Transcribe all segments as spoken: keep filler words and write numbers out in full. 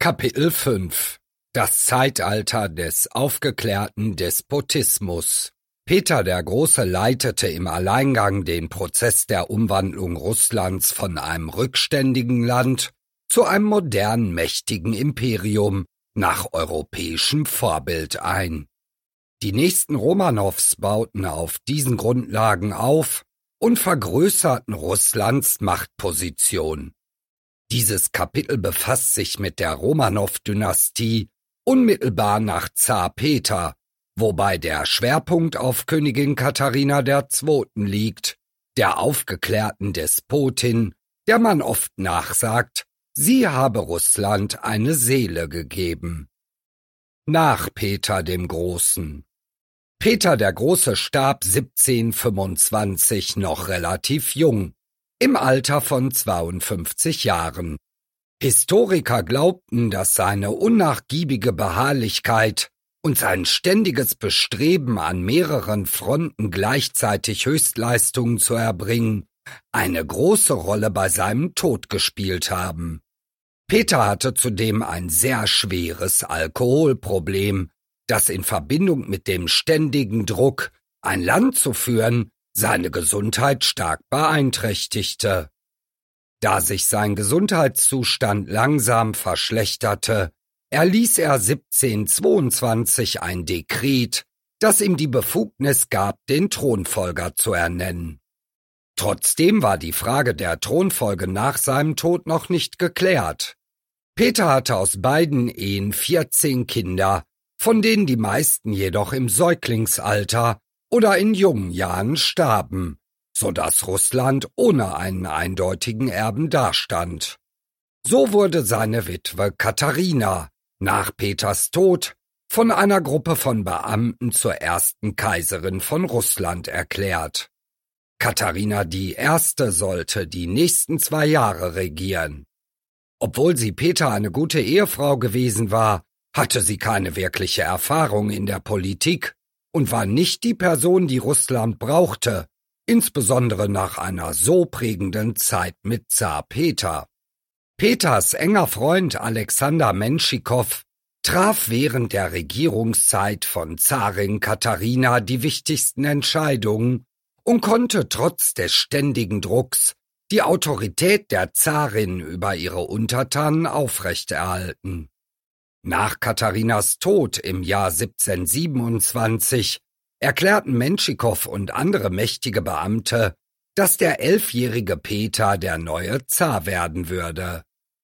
Kapitel fünf Das Zeitalter des aufgeklärten Despotismus. Peter der Große leitete im Alleingang den Prozess der Umwandlung Russlands von einem rückständigen Land zu einem modernen, mächtigen Imperium nach europäischem Vorbild ein. Die nächsten Romanows bauten auf diesen Grundlagen auf und vergrößerten Russlands Machtposition. Dieses Kapitel befasst sich mit der Romanow-Dynastie unmittelbar nach Zar Peter, wobei der Schwerpunkt auf Königin Katharina der Zweite liegt, der aufgeklärten Despotin, der man oft nachsagt, sie habe Russland eine Seele gegeben. Nach Peter dem Großen. Peter der Große starb siebzehnhundertfünfundzwanzig noch relativ jung, im Alter von zweiundfünfzig Jahren. Historiker glaubten, dass seine unnachgiebige Beharrlichkeit und sein ständiges Bestreben, an mehreren Fronten gleichzeitig Höchstleistungen zu erbringen, eine große Rolle bei seinem Tod gespielt haben. Peter hatte zudem ein sehr schweres Alkoholproblem, das in Verbindung mit dem ständigen Druck, ein Land zu führen, seine Gesundheit stark beeinträchtigte. Da sich sein Gesundheitszustand langsam verschlechterte, erließ er siebzehnhundertzweiundzwanzig ein Dekret, das ihm die Befugnis gab, den Thronfolger zu ernennen. Trotzdem war die Frage der Thronfolge nach seinem Tod noch nicht geklärt. Peter hatte aus beiden Ehen vierzehn Kinder, von denen die meisten jedoch im Säuglingsalter oder in jungen Jahren starben, so dass Russland ohne einen eindeutigen Erben dastand. So wurde seine Witwe Katharina nach Peters Tod von einer Gruppe von Beamten zur ersten Kaiserin von Russland erklärt. Katharina die Erste sollte die nächsten zwei Jahre regieren. Obwohl sie Peter eine gute Ehefrau gewesen war, hatte sie keine wirkliche Erfahrung in der Politik und war nicht die Person, die Russland brauchte, insbesondere nach einer so prägenden Zeit mit Zar Peter. Peters enger Freund Alexander Menschikow traf während der Regierungszeit von Zarin Katharina die wichtigsten Entscheidungen und konnte trotz des ständigen Drucks die Autorität der Zarin über ihre Untertanen aufrechterhalten. Nach Katharinas Tod im Jahr siebzehnhundertsiebenundzwanzig erklärten Menschikow und andere mächtige Beamte, dass der elfjährige Peter der neue Zar werden würde.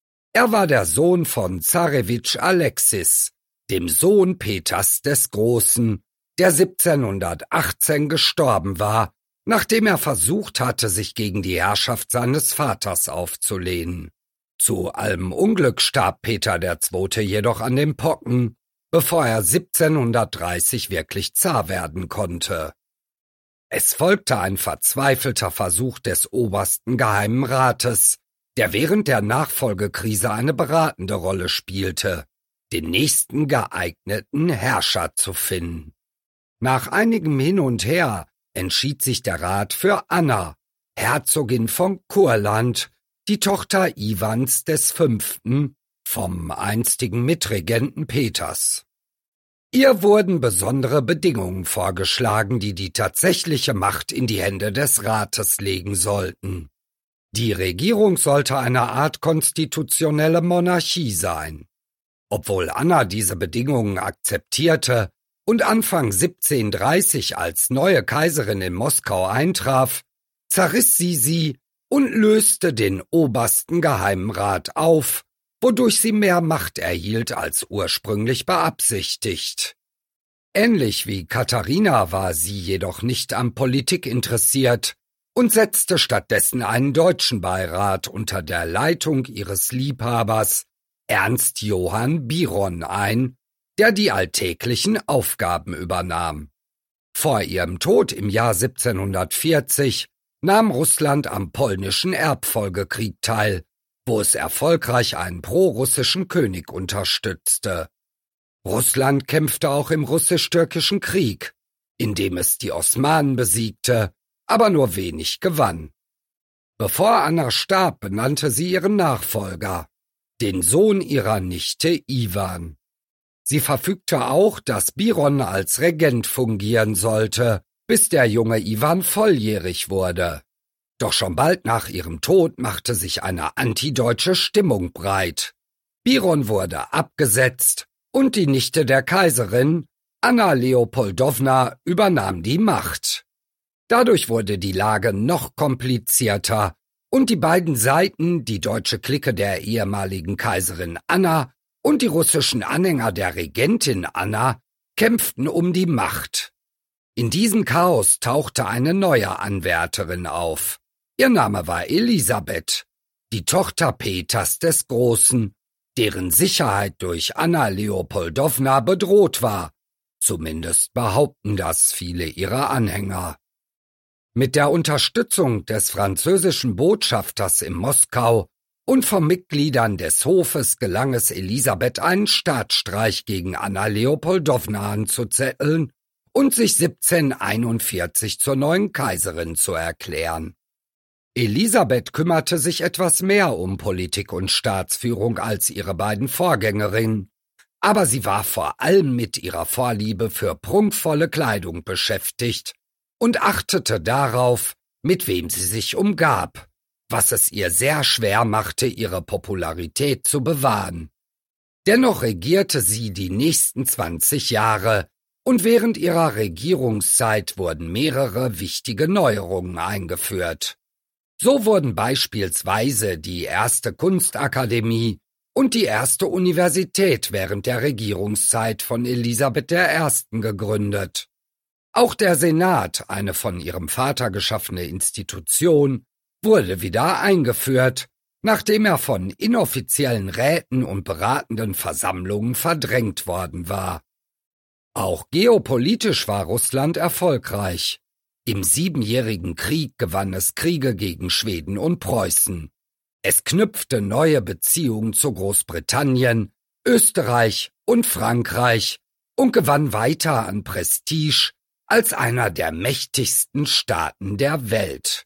Er war der Sohn von Zarewitsch Alexis, dem Sohn Peters des Großen, der siebzehnhundertachtzehn gestorben war, nachdem er versucht hatte, sich gegen die Herrschaft seines Vaters aufzulehnen. Zu allem Unglück starb Peter der Zweite jedoch an den Pocken, bevor er siebzehnhundertdreißig wirklich Zar werden konnte. Es folgte ein verzweifelter Versuch des obersten Geheimen Rates, der während der Nachfolgekrise eine beratende Rolle spielte, den nächsten geeigneten Herrscher zu finden. Nach einigem Hin und Her entschied sich der Rat für Anna, Herzogin von Kurland, die Tochter Iwans des Fünften, vom einstigen Mitregenten Peters. Ihr wurden besondere Bedingungen vorgeschlagen, die die tatsächliche Macht in die Hände des Rates legen sollten. Die Regierung sollte eine Art konstitutionelle Monarchie sein. Obwohl Anna diese Bedingungen akzeptierte und Anfang siebzehnhundertdreißig als neue Kaiserin in Moskau eintraf, zerriss sie sie und löste den obersten Geheimen Rat auf, wodurch sie mehr Macht erhielt als ursprünglich beabsichtigt. Ähnlich wie Katharina war sie jedoch nicht an Politik interessiert und setzte stattdessen einen deutschen Beirat unter der Leitung ihres Liebhabers Ernst Johann Biron ein, der die alltäglichen Aufgaben übernahm. Vor ihrem Tod im Jahr siebzehnhundertvierzig nahm Russland am polnischen Erbfolgekrieg teil, wo es erfolgreich einen prorussischen König unterstützte. Russland kämpfte auch im russisch-türkischen Krieg, in dem es die Osmanen besiegte, aber nur wenig gewann. Bevor Anna starb, benannte sie ihren Nachfolger. den Sohn ihrer Nichte Iwan. Sie verfügte auch, dass Biron als Regent fungieren sollte, bis der junge Iwan volljährig wurde. Doch schon bald nach ihrem Tod machte sich eine antideutsche Stimmung breit. Biron wurde abgesetzt und die Nichte der Kaiserin, Anna Leopoldowna, übernahm die Macht. Dadurch wurde die Lage noch komplizierter und die beiden Seiten, die deutsche Clique der ehemaligen Kaiserin Anna und die russischen Anhänger der Regentin Anna, kämpften um die Macht. In diesem Chaos tauchte eine neue Anwärterin auf. Ihr Name war Elisabeth, die Tochter Peters des Großen, deren Sicherheit durch Anna Leopoldowna bedroht war. Zumindest behaupten das viele ihrer Anhänger. Mit der Unterstützung des französischen Botschafters in Moskau und von Mitgliedern des Hofes gelang es Elisabeth, einen Staatsstreich gegen Anna Leopoldowna anzuzetteln und sich siebzehnhunderteinundvierzig zur neuen Kaiserin zu erklären. Elisabeth kümmerte sich etwas mehr um Politik und Staatsführung als ihre beiden Vorgängerinnen, aber sie war vor allem mit ihrer Vorliebe für prunkvolle Kleidung beschäftigt und achtete darauf, mit wem sie sich umgab, was es ihr sehr schwer machte, ihre Popularität zu bewahren. Dennoch regierte sie die nächsten zwanzig Jahre, und während ihrer Regierungszeit wurden mehrere wichtige Neuerungen eingeführt. So wurden beispielsweise die erste Kunstakademie und die erste Universität während der Regierungszeit von Elisabeth der Ersten gegründet. Auch der Senat, eine von ihrem Vater geschaffene Institution, wurde wieder eingeführt, nachdem er von inoffiziellen Räten und beratenden Versammlungen verdrängt worden war. Auch geopolitisch war Russland erfolgreich. Im Siebenjährigen Krieg gewann es Kriege gegen Schweden und Preußen. Es knüpfte neue Beziehungen zu Großbritannien, Österreich und Frankreich und gewann weiter an Prestige als einer der mächtigsten Staaten der Welt.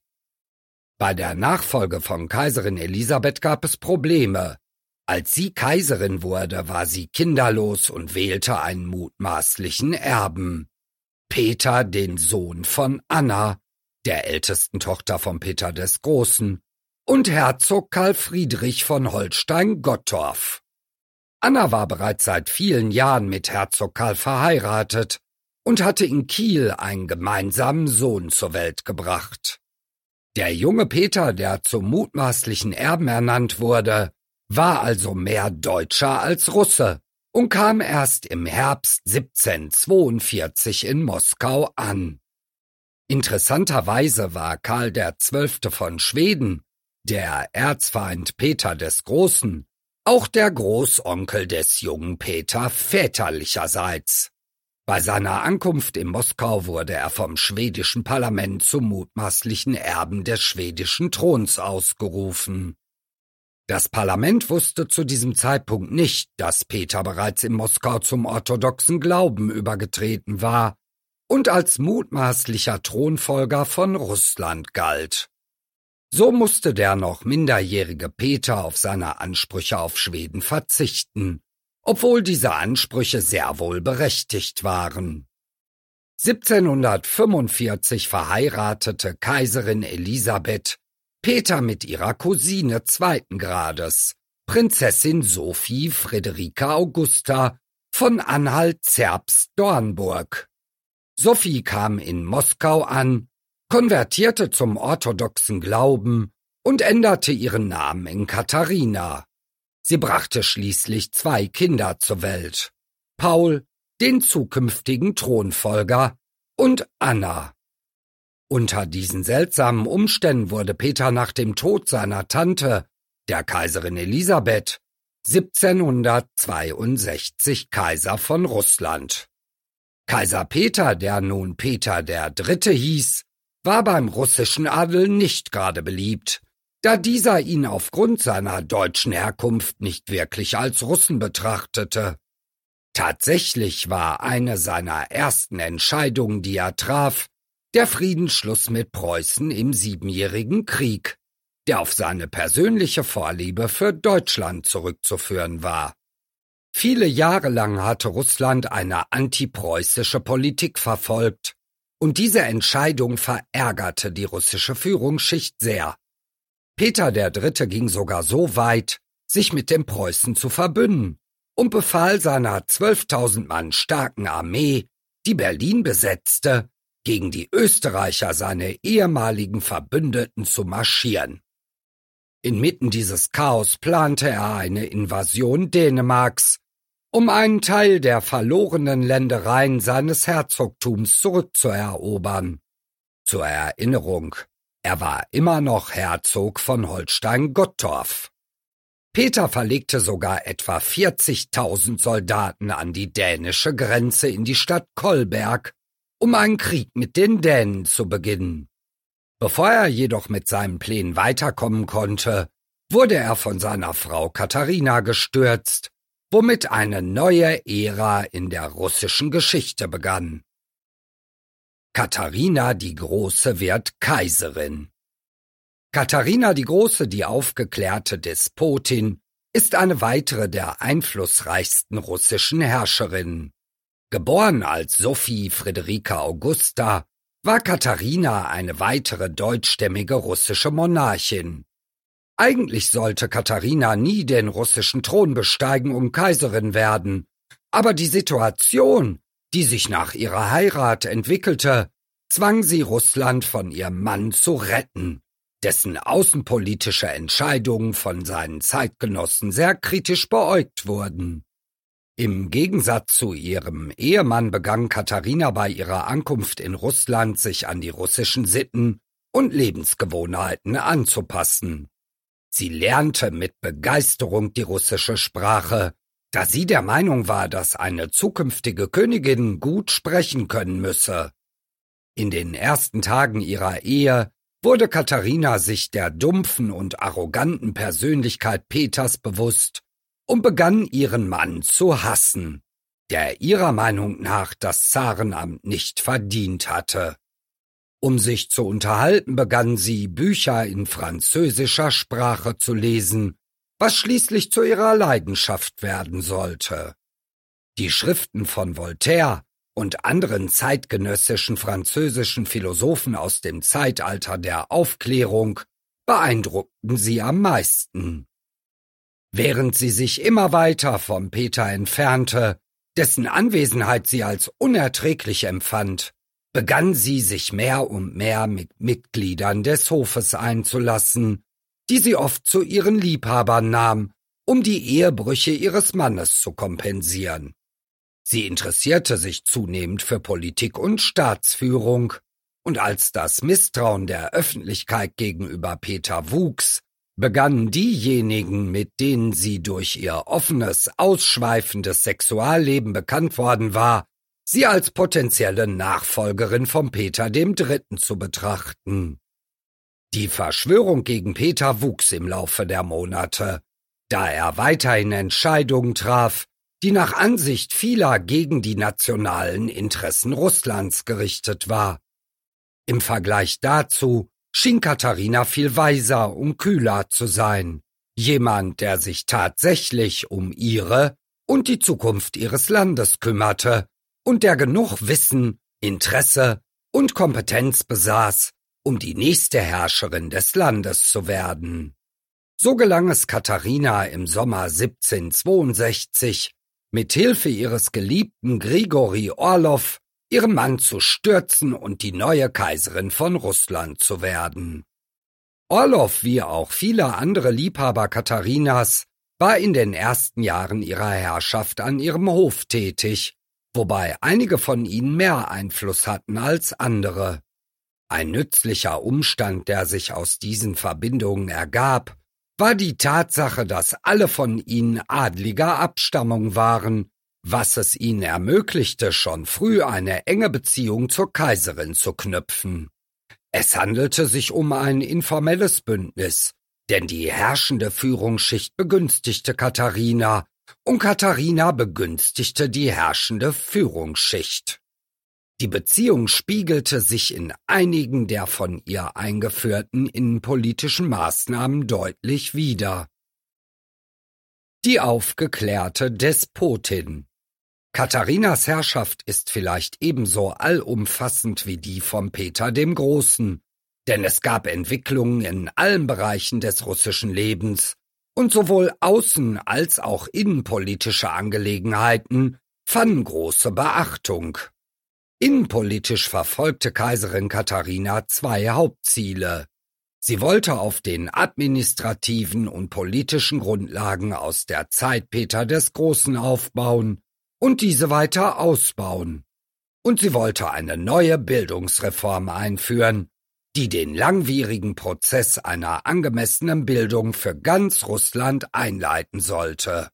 Bei der Nachfolge von Kaiserin Elisabeth gab es Probleme. Als sie Kaiserin wurde, war sie kinderlos und wählte einen mutmaßlichen Erben. Peter, den Sohn von Anna, der ältesten Tochter von Peter des Großen, und Herzog Karl Friedrich von Holstein-Gottorf. Anna war bereits seit vielen Jahren mit Herzog Karl verheiratet und hatte in Kiel einen gemeinsamen Sohn zur Welt gebracht. Der junge Peter, der zum mutmaßlichen Erben ernannt wurde, war also mehr Deutscher als Russe und kam erst im Herbst siebzehnhundertzweiundvierzig in Moskau an. Interessanterweise war Karl der Zwölfte von Schweden, der Erzfeind Peter des Großen, auch der Großonkel des jungen Peter väterlicherseits. Bei seiner Ankunft in Moskau wurde er vom schwedischen Parlament zum mutmaßlichen Erben des schwedischen Throns ausgerufen. Das Parlament wusste zu diesem Zeitpunkt nicht, dass Peter bereits in Moskau zum orthodoxen Glauben übergetreten war und als mutmaßlicher Thronfolger von Russland galt. So musste der noch minderjährige Peter auf seine Ansprüche auf Schweden verzichten, obwohl diese Ansprüche sehr wohl berechtigt waren. siebzehnhundertfünfundvierzig verheiratete Kaiserin Elisabeth Peter mit ihrer Cousine zweiten Grades, Prinzessin Sophie Friederike Augusta von Anhalt-Zerbst-Dornburg. Sophie kam in Moskau an, konvertierte zum orthodoxen Glauben und änderte ihren Namen in Katharina. Sie brachte schließlich zwei Kinder zur Welt: Paul, den zukünftigen Thronfolger, und Anna. Unter diesen seltsamen Umständen wurde Peter nach dem Tod seiner Tante, der Kaiserin Elisabeth, siebzehnhundertzweiundsechzig Kaiser von Russland. Kaiser Peter, der nun Peter der Dritte hieß, war beim russischen Adel nicht gerade beliebt, da dieser ihn aufgrund seiner deutschen Herkunft nicht wirklich als Russen betrachtete. Tatsächlich war eine seiner ersten Entscheidungen, die er traf, der Friedensschluss mit Preußen im Siebenjährigen Krieg, der auf seine persönliche Vorliebe für Deutschland zurückzuführen war. Viele Jahre lang hatte Russland eine antipreußische Politik verfolgt, und diese Entscheidung verärgerte die russische Führungsschicht sehr. Peter der Dritte ging sogar so weit, sich mit den Preußen zu verbünden, und befahl seiner zwölftausend Mann starken Armee, die Berlin besetzte, gegen die Österreicher, seine ehemaligen Verbündeten, zu marschieren. Inmitten dieses Chaos plante er eine Invasion Dänemarks, um einen Teil der verlorenen Ländereien seines Herzogtums zurückzuerobern. Zur Erinnerung, er war immer noch Herzog von Holstein-Gottorf. Peter verlegte sogar etwa vierzigtausend Soldaten an die dänische Grenze in die Stadt Kolberg, um einen Krieg mit den Dänen zu beginnen. Bevor er jedoch mit seinen Plänen weiterkommen konnte, wurde er von seiner Frau Katharina gestürzt, womit eine neue Ära in der russischen Geschichte begann. Katharina die Große wird Kaiserin. Katharina die Große, die aufgeklärte Despotin, ist eine weitere der einflussreichsten russischen Herrscherinnen. Geboren als Sophie Friederike Augusta, war Katharina eine weitere deutschstämmige russische Monarchin. Eigentlich sollte Katharina nie den russischen Thron besteigen und Kaiserin werden, aber die Situation, die sich nach ihrer Heirat entwickelte, zwang sie, Russland von ihrem Mann zu retten, dessen außenpolitische Entscheidungen von seinen Zeitgenossen sehr kritisch beäugt wurden. Im Gegensatz zu ihrem Ehemann begann Katharina bei ihrer Ankunft in Russland, sich an die russischen Sitten und Lebensgewohnheiten anzupassen. Sie lernte mit Begeisterung die russische Sprache, da sie der Meinung war, dass eine zukünftige Königin gut sprechen können müsse. In den ersten Tagen ihrer Ehe wurde Katharina sich der dumpfen und arroganten Persönlichkeit Peters bewusst und begann ihren Mann zu hassen, der ihrer Meinung nach das Zarenamt nicht verdient hatte. Um sich zu unterhalten, begann sie, Bücher in französischer Sprache zu lesen, was schließlich zu ihrer Leidenschaft werden sollte. Die Schriften von Voltaire und anderen zeitgenössischen französischen Philosophen aus dem Zeitalter der Aufklärung beeindruckten sie am meisten. Während sie sich immer weiter von Peter entfernte, dessen Anwesenheit sie als unerträglich empfand, begann sie sich mehr und mehr mit Mitgliedern des Hofes einzulassen, die sie oft zu ihren Liebhabern nahm, um die Ehebrüche ihres Mannes zu kompensieren. Sie interessierte sich zunehmend für Politik und Staatsführung, und als das Misstrauen der Öffentlichkeit gegenüber Peter wuchs, begannen diejenigen, mit denen sie durch ihr offenes, ausschweifendes Sexualleben bekannt worden war, sie als potenzielle Nachfolgerin von Peter dem Dritten zu betrachten. Die Verschwörung gegen Peter wuchs im Laufe der Monate, da er weiterhin Entscheidungen traf, die nach Ansicht vieler gegen die nationalen Interessen Russlands gerichtet war. Im Vergleich dazu schien Katharina viel weiser und kühler zu sein, jemand, der sich tatsächlich um ihre und die Zukunft ihres Landes kümmerte und der genug Wissen, Interesse und Kompetenz besaß, um die nächste Herrscherin des Landes zu werden. So gelang es Katharina im Sommer siebzehnhundertzweiundsechzig, mit Hilfe ihres geliebten Grigori Orlow, ihren Mann zu stürzen und die neue Kaiserin von Russland zu werden. Orlow, wie auch viele andere Liebhaber Katharinas, war in den ersten Jahren ihrer Herrschaft an ihrem Hof tätig, wobei einige von ihnen mehr Einfluss hatten als andere. Ein nützlicher Umstand, der sich aus diesen Verbindungen ergab, war die Tatsache, dass alle von ihnen adliger Abstammung waren, was es ihnen ermöglichte, schon früh eine enge Beziehung zur Kaiserin zu knüpfen. Es handelte sich um ein informelles Bündnis, denn die herrschende Führungsschicht begünstigte Katharina und Katharina begünstigte die herrschende Führungsschicht. Die Beziehung spiegelte sich in einigen der von ihr eingeführten innenpolitischen Maßnahmen deutlich wider. Die aufgeklärte Despotin. Katharinas Herrschaft ist vielleicht ebenso allumfassend wie die von Peter dem Großen, denn es gab Entwicklungen in allen Bereichen des russischen Lebens, und sowohl außen- als auch innenpolitische Angelegenheiten fanden große Beachtung. Innenpolitisch verfolgte Kaiserin Katharina zwei Hauptziele. Sie wollte auf den administrativen und politischen Grundlagen aus der Zeit Peter des Großen aufbauen und diese weiter ausbauen. Und sie wollte eine neue Bildungsreform einführen, die den langwierigen Prozess einer angemessenen Bildung für ganz Russland einleiten sollte.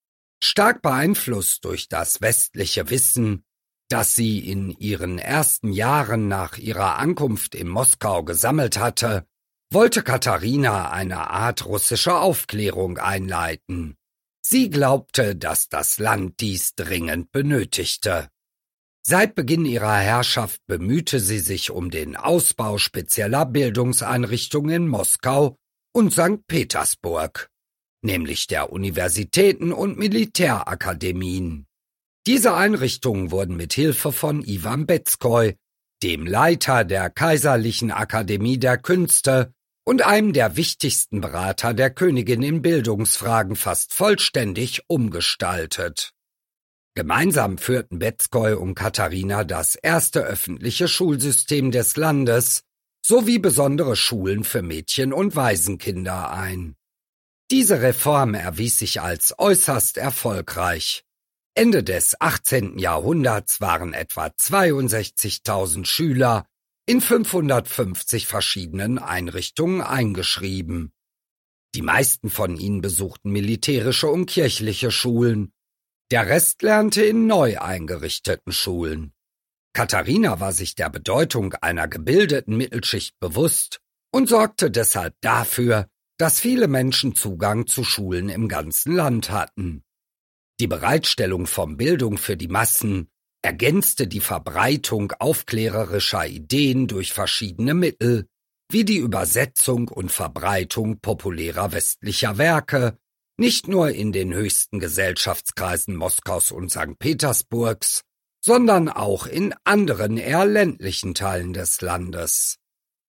Stark beeinflusst durch das westliche Wissen, das sie in ihren ersten Jahren nach ihrer Ankunft in Moskau gesammelt hatte, wollte Katharina eine Art russische Aufklärung einleiten. Sie glaubte, dass das Land dies dringend benötigte. Seit Beginn ihrer Herrschaft bemühte sie sich um den Ausbau spezieller Bildungseinrichtungen in Moskau und Sankt Petersburg, nämlich der Universitäten und Militärakademien. Diese Einrichtungen wurden mit Hilfe von Iwan Betskoi, dem Leiter der Kaiserlichen Akademie der Künste und einem der wichtigsten Berater der Königin in Bildungsfragen, fast vollständig umgestaltet. Gemeinsam führten Betskoi und Katharina das erste öffentliche Schulsystem des Landes sowie besondere Schulen für Mädchen und Waisenkinder ein. Diese Reform erwies sich als äußerst erfolgreich. Ende des achtzehnten Jahrhunderts waren etwa zweiundsechzigtausend Schüler in fünfhundertfünfzig verschiedenen Einrichtungen eingeschrieben. Die meisten von ihnen besuchten militärische und kirchliche Schulen. Der Rest lernte in neu eingerichteten Schulen. Katharina war sich der Bedeutung einer gebildeten Mittelschicht bewusst und sorgte deshalb dafür, dass viele Menschen Zugang zu Schulen im ganzen Land hatten. Die Bereitstellung von Bildung für die Massen ergänzte die Verbreitung aufklärerischer Ideen durch verschiedene Mittel, wie die Übersetzung und Verbreitung populärer westlicher Werke, nicht nur in den höchsten Gesellschaftskreisen Moskaus und Sankt Petersburgs, sondern auch in anderen eher ländlichen Teilen des Landes.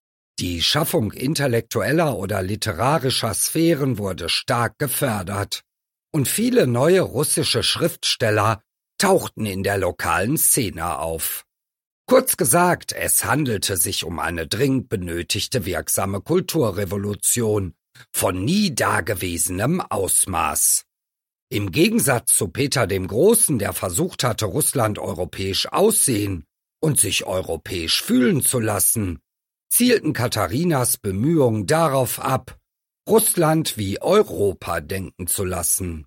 Die Schaffung intellektueller oder literarischer Sphären wurde stark gefördert, und viele neue russische Schriftsteller tauchten in der lokalen Szene auf. Kurz gesagt, es handelte sich um eine dringend benötigte wirksame Kulturrevolution von nie dagewesenem Ausmaß. Im Gegensatz zu Peter dem Großen, der versucht hatte, Russland europäisch aussehen und sich europäisch fühlen zu lassen, zielten Katharinas Bemühungen darauf ab, Russland wie Europa denken zu lassen.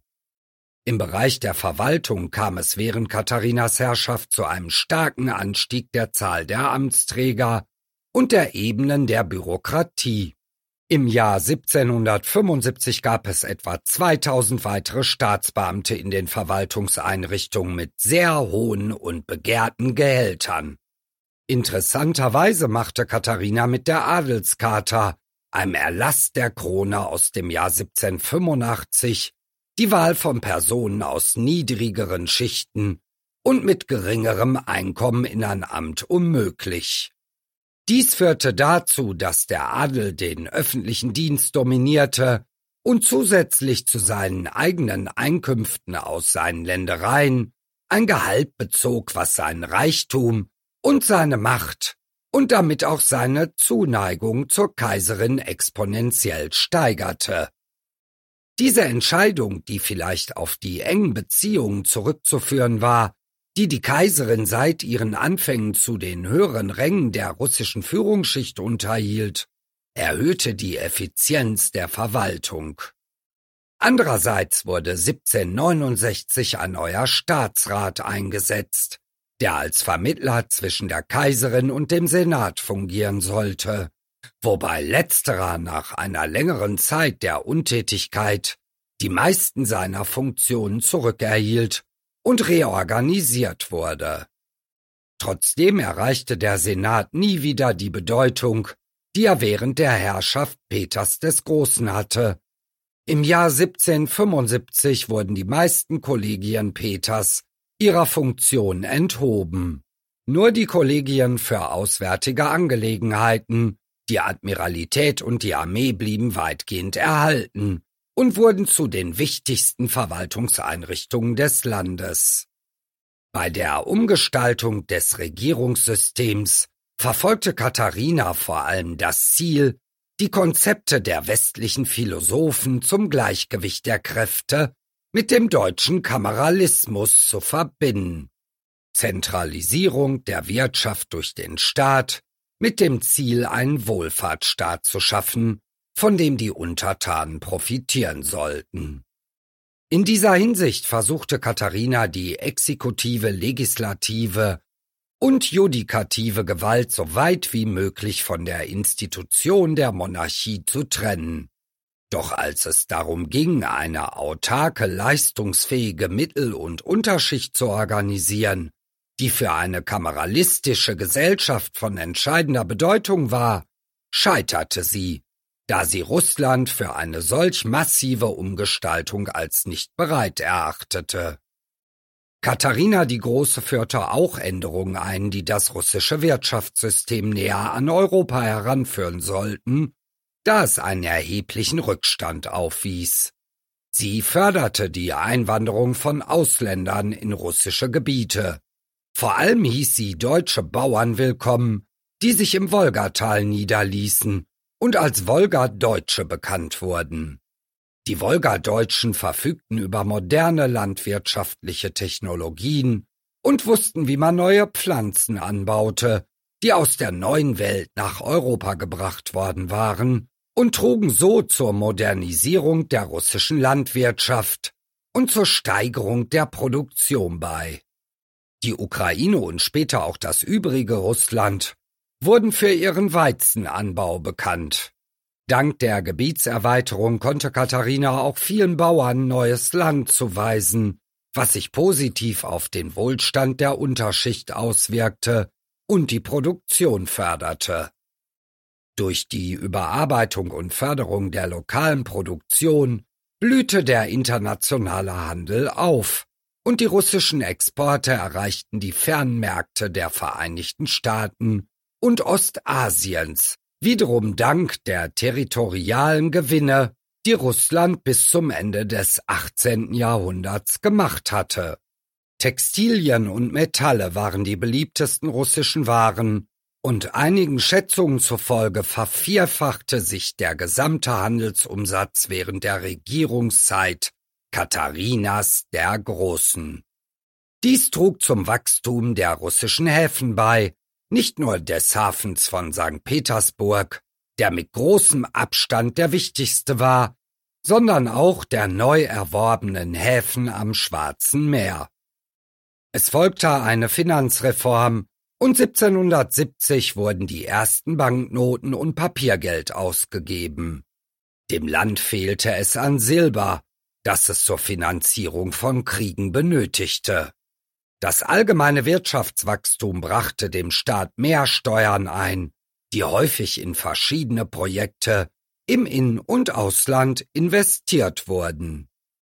Im Bereich der Verwaltung kam es während Katharinas Herrschaft zu einem starken Anstieg der Zahl der Amtsträger und der Ebenen der Bürokratie. Im Jahr siebzehnhundertfünfundsiebzig gab es etwa zweitausend weitere Staatsbeamte in den Verwaltungseinrichtungen mit sehr hohen und begehrten Gehältern. Interessanterweise machte Katharina mit der Adelscharta, einem Erlass der Krone aus dem Jahr siebzehnhundertfünfundachtzig, die Wahl von Personen aus niedrigeren Schichten und mit geringerem Einkommen in ein Amt unmöglich. Dies führte dazu, dass der Adel den öffentlichen Dienst dominierte und zusätzlich zu seinen eigenen Einkünften aus seinen Ländereien ein Gehalt bezog, was seinen Reichtum und seine Macht und damit auch seine Zuneigung zur Kaiserin exponentiell steigerte. Diese Entscheidung, die vielleicht auf die engen Beziehungen zurückzuführen war, die die Kaiserin seit ihren Anfängen zu den höheren Rängen der russischen Führungsschicht unterhielt, erhöhte die Effizienz der Verwaltung. Andererseits wurde siebzehnhundertneunundsechzig ein neuer Staatsrat eingesetzt, der als Vermittler zwischen der Kaiserin und dem Senat fungieren sollte, wobei letzterer nach einer längeren Zeit der Untätigkeit die meisten seiner Funktionen zurückerhielt und reorganisiert wurde. Trotzdem erreichte der Senat nie wieder die Bedeutung, die er während der Herrschaft Peters des Großen hatte. Im Jahr siebzehnhundertfünfundsiebzig wurden die meisten Kollegien Peters ihrer Funktion enthoben. Nur die Kollegien für auswärtige Angelegenheiten, die Admiralität und die Armee blieben weitgehend erhalten und wurden zu den wichtigsten Verwaltungseinrichtungen des Landes. Bei der Umgestaltung des Regierungssystems verfolgte Katharina vor allem das Ziel, die Konzepte der westlichen Philosophen zum Gleichgewicht der Kräfte mit dem deutschen Kameralismus zu verbinden. Zentralisierung der Wirtschaft durch den Staat mit dem Ziel, einen Wohlfahrtsstaat zu schaffen, von dem die Untertanen profitieren sollten. In dieser Hinsicht versuchte Katharina die exekutive, legislative und judikative Gewalt so weit wie möglich von der Institution der Monarchie zu trennen. Doch als es darum ging, eine autarke, leistungsfähige Mittel- und Unterschicht zu organisieren, die für eine kameralistische Gesellschaft von entscheidender Bedeutung war, scheiterte sie, da sie Russland für eine solch massive Umgestaltung als nicht bereit erachtete. Katharina die Große führte auch Änderungen ein, die das russische Wirtschaftssystem näher an Europa heranführen sollten, da es einen erheblichen Rückstand aufwies. Sie förderte die Einwanderung von Ausländern in russische Gebiete. Vor allem hieß sie deutsche Bauern willkommen, die sich im Wolgatal niederließen und als Wolgadeutsche bekannt wurden. Die Wolgadeutschen verfügten über moderne landwirtschaftliche Technologien und wussten, wie man neue Pflanzen anbaute, die aus der neuen Welt nach Europa gebracht worden waren, und trugen so zur Modernisierung der russischen Landwirtschaft und zur Steigerung der Produktion bei. Die Ukraine und später auch das übrige Russland wurden für ihren Weizenanbau bekannt. Dank der Gebietserweiterung konnte Katharina auch vielen Bauern neues Land zuweisen, was sich positiv auf den Wohlstand der Unterschicht auswirkte und die Produktion förderte. Durch die Überarbeitung und Förderung der lokalen Produktion blühte der internationale Handel auf und die russischen Exporte erreichten die Fernmärkte der Vereinigten Staaten und Ostasiens, wiederum dank der territorialen Gewinne, die Russland bis zum Ende des achtzehnten Jahrhunderts gemacht hatte. Textilien und Metalle waren die beliebtesten russischen Waren, und einigen Schätzungen zufolge vervierfachte sich der gesamte Handelsumsatz während der Regierungszeit Katharinas der Großen. Dies trug zum Wachstum der russischen Häfen bei, nicht nur des Hafens von Sankt Petersburg, der mit großem Abstand der wichtigste war, sondern auch der neu erworbenen Häfen am Schwarzen Meer. Es folgte eine Finanzreform, und siebzehnhundertsiebzig wurden die ersten Banknoten und Papiergeld ausgegeben. Dem Land fehlte es an Silber, das es zur Finanzierung von Kriegen benötigte. Das allgemeine Wirtschaftswachstum brachte dem Staat mehr Steuern ein, die häufig in verschiedene Projekte im In- und Ausland investiert wurden.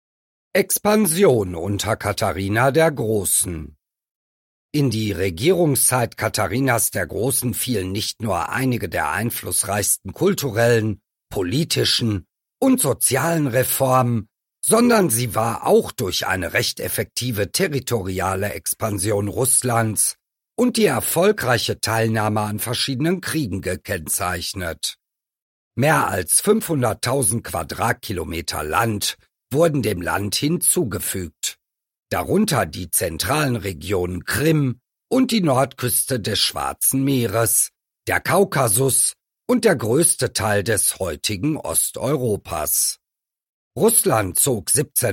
Expansion unter Katharina der Großen. In die Regierungszeit Katharinas der Großen fielen nicht nur einige der einflussreichsten kulturellen, politischen und sozialen Reformen, sondern sie war auch durch eine recht effektive territoriale Expansion Russlands und die erfolgreiche Teilnahme an verschiedenen Kriegen gekennzeichnet. Mehr als fünfhunderttausend Quadratkilometer Land wurden dem Land hinzugefügt, darunter die zentralen Regionen Krim und die Nordküste des Schwarzen Meeres, der Kaukasus und der größte Teil des heutigen Osteuropas. Russland zog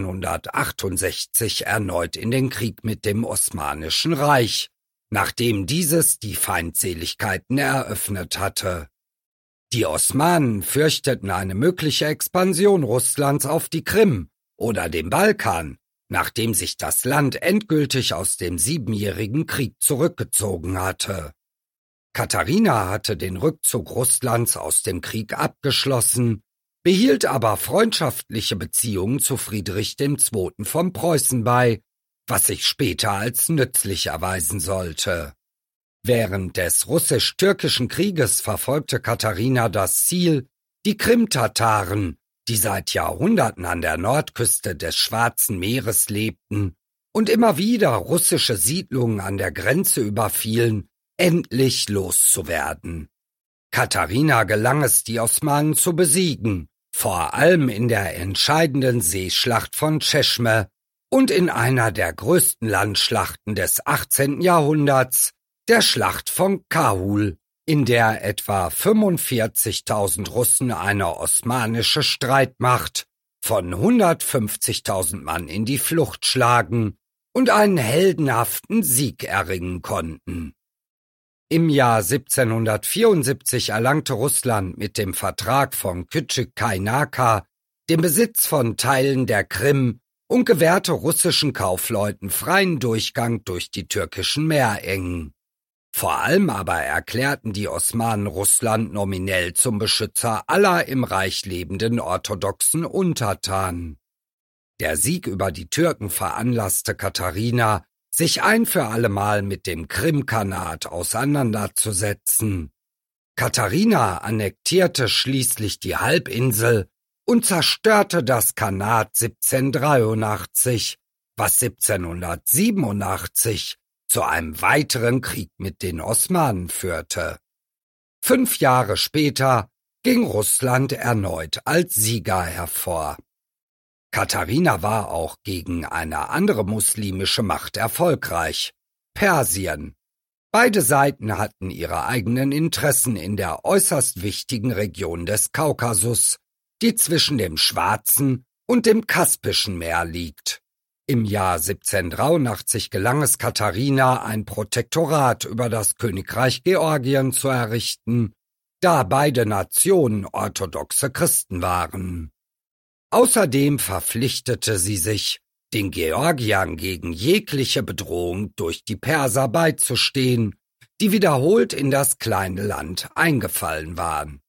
siebzehnhundertachtundsechzig erneut in den Krieg mit dem Osmanischen Reich, nachdem dieses die Feindseligkeiten eröffnet hatte. Die Osmanen fürchteten eine mögliche Expansion Russlands auf die Krim oder den Balkan nachdem sich das Land endgültig aus dem Siebenjährigen Krieg zurückgezogen hatte. Katharina hatte den Rückzug Russlands aus dem Krieg abgeschlossen, behielt aber freundschaftliche Beziehungen zu Friedrich der Zweite. Von Preußen bei, was sich später als nützlich erweisen sollte. Während des russisch-türkischen Krieges verfolgte Katharina das Ziel, die Krim-Tataren, die seit Jahrhunderten an der Nordküste des Schwarzen Meeres lebten und immer wieder russische Siedlungen an der Grenze überfielen, endlich loszuwerden. Katharina gelang es, die Osmanen zu besiegen, vor allem in der entscheidenden Seeschlacht von Tschechme und in einer der größten Landschlachten des achtzehnten Jahrhunderts, der Schlacht von Kahul, in der etwa fünfundvierzigtausend Russen eine osmanische Streitmacht von hundertfünfzigtausend Mann in die Flucht schlagen und einen heldenhaften Sieg erringen konnten. Im Jahr siebzehnhundertvierundsiebzig erlangte Russland mit dem Vertrag von Küçük-Kaynarca den Besitz von Teilen der Krim und gewährte russischen Kaufleuten freien Durchgang durch die türkischen Meerengen. Vor allem aber erklärten die Osmanen Russland nominell zum Beschützer aller im Reich lebenden orthodoxen Untertanen. Der Sieg über die Türken veranlasste Katharina, sich ein für allemal mit dem Krimkhanat auseinanderzusetzen. Katharina annektierte schließlich die Halbinsel und zerstörte das Khanat siebzehnhundertdreiundachtzig, was siebzehnhundertsiebenundachtzig zu einem weiteren Krieg mit den Osmanen führte. Fünf Jahre später ging Russland erneut als Sieger hervor. Katharina war auch gegen eine andere muslimische Macht erfolgreich, Persien. Beide Seiten hatten ihre eigenen Interessen in der äußerst wichtigen Region des Kaukasus, die zwischen dem Schwarzen und dem Kaspischen Meer liegt. Im Jahr siebzehnhundertdreiundachtzig gelang es Katharina, ein Protektorat über das Königreich Georgien zu errichten, da beide Nationen orthodoxe Christen waren. Außerdem verpflichtete sie sich, den Georgiern gegen jegliche Bedrohung durch die Perser beizustehen, die wiederholt in das kleine Land eingefallen waren.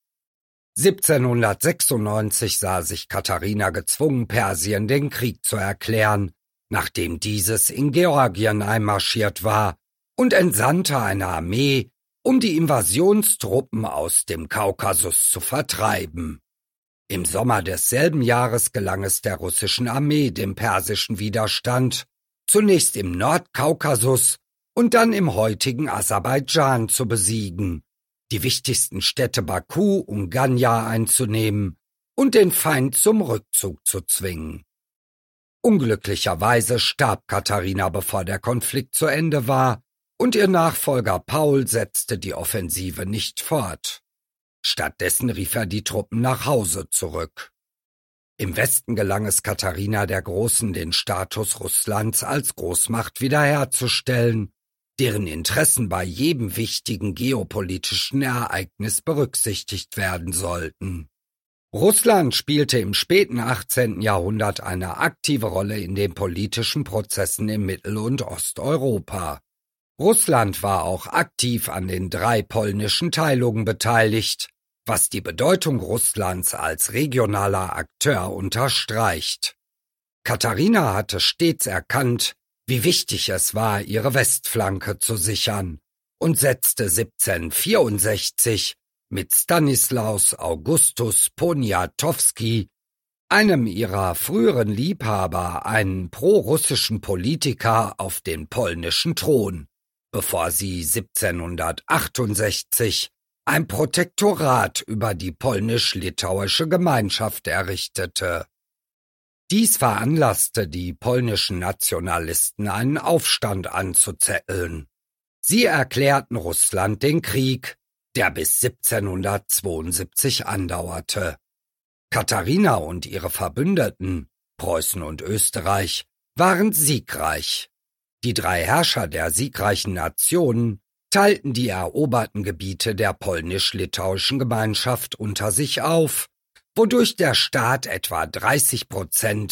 siebzehnhundertsechsundneunzig sah sich Katharina gezwungen, Persien den Krieg zu erklären, nachdem dieses in Georgien einmarschiert war, und entsandte eine Armee, um die Invasionstruppen aus dem Kaukasus zu vertreiben. Im Sommer desselben Jahres gelang es der russischen Armee, den persischen Widerstand zunächst im Nordkaukasus und dann im heutigen Aserbaidschan zu besiegen, die wichtigsten Städte Baku und Ganya einzunehmen und den Feind zum Rückzug zu zwingen. Unglücklicherweise starb Katharina, bevor der Konflikt zu Ende war, und ihr Nachfolger Paul setzte die Offensive nicht fort. Stattdessen rief er die Truppen nach Hause zurück. Im Westen gelang es Katharina der Großen, den Status Russlands als Großmacht wiederherzustellen, deren Interessen bei jedem wichtigen geopolitischen Ereignis berücksichtigt werden sollten. Russland spielte im späten achtzehnten Jahrhundert eine aktive Rolle in den politischen Prozessen in Mittel- und Osteuropa. Russland war auch aktiv an den drei polnischen Teilungen beteiligt, was die Bedeutung Russlands als regionaler Akteur unterstreicht. Katharina hatte stets erkannt, wie wichtig es war, ihre Westflanke zu sichern, und setzte siebzehnhundertvierundsechzig mit Stanislaus Augustus Poniatowski, einem ihrer früheren Liebhaber, einen prorussischen Politiker, auf den polnischen Thron, bevor sie siebzehnhundertachtundsechzig ein Protektorat über die polnisch-litauische Gemeinschaft errichtete. Dies veranlasste die polnischen Nationalisten, einen Aufstand anzuzetteln. Sie erklärten Russland den Krieg, der bis siebzehnhundertzweiundsiebzig andauerte. Katharina und ihre Verbündeten, Preußen und Österreich, waren siegreich. Die drei Herrscher der siegreichen Nationen teilten die eroberten Gebiete der polnisch-litauischen Gemeinschaft unter sich auf, wodurch der Staat etwa dreißig Prozent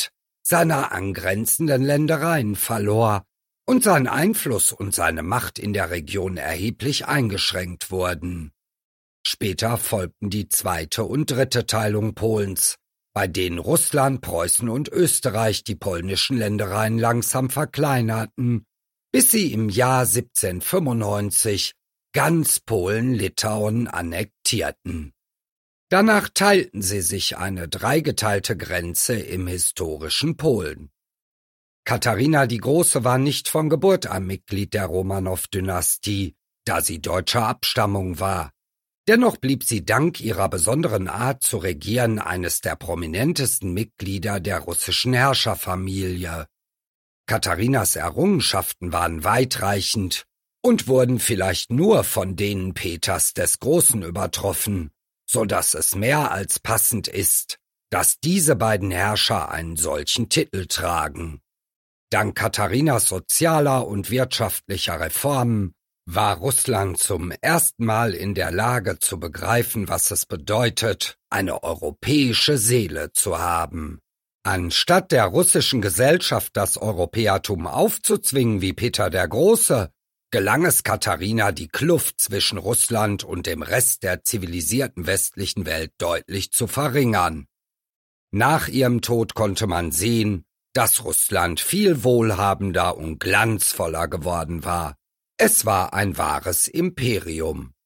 seiner angrenzenden Ländereien verlor und sein Einfluss und seine Macht in der Region erheblich eingeschränkt wurden. Später folgten die zweite und dritte Teilung Polens, bei denen Russland, Preußen und Österreich die polnischen Ländereien langsam verkleinerten, bis sie im Jahr siebzehnhundertfünfundneunzig ganz Polen-Litauen annektierten. Danach teilten sie sich eine dreigeteilte Grenze im historischen Polen. Katharina die Große war nicht von Geburt ein Mitglied der Romanow-Dynastie, da sie deutscher Abstammung war. Dennoch blieb sie dank ihrer besonderen Art zu regieren eines der prominentesten Mitglieder der russischen Herrscherfamilie. Katharinas Errungenschaften waren weitreichend und wurden vielleicht nur von denen Peters des Großen übertroffen, so dass es mehr als passend ist, dass diese beiden Herrscher einen solchen Titel tragen. Dank Katharinas sozialer und wirtschaftlicher Reformen war Russland zum ersten Mal in der Lage zu begreifen, was es bedeutet, eine europäische Seele zu haben. Anstatt der russischen Gesellschaft das Europäertum aufzuzwingen wie Peter der Große, gelang es Katharina, die Kluft zwischen Russland und dem Rest der zivilisierten westlichen Welt deutlich zu verringern. Nach ihrem Tod konnte man sehen, dass Russland viel wohlhabender und glanzvoller geworden war. Es war ein wahres Imperium.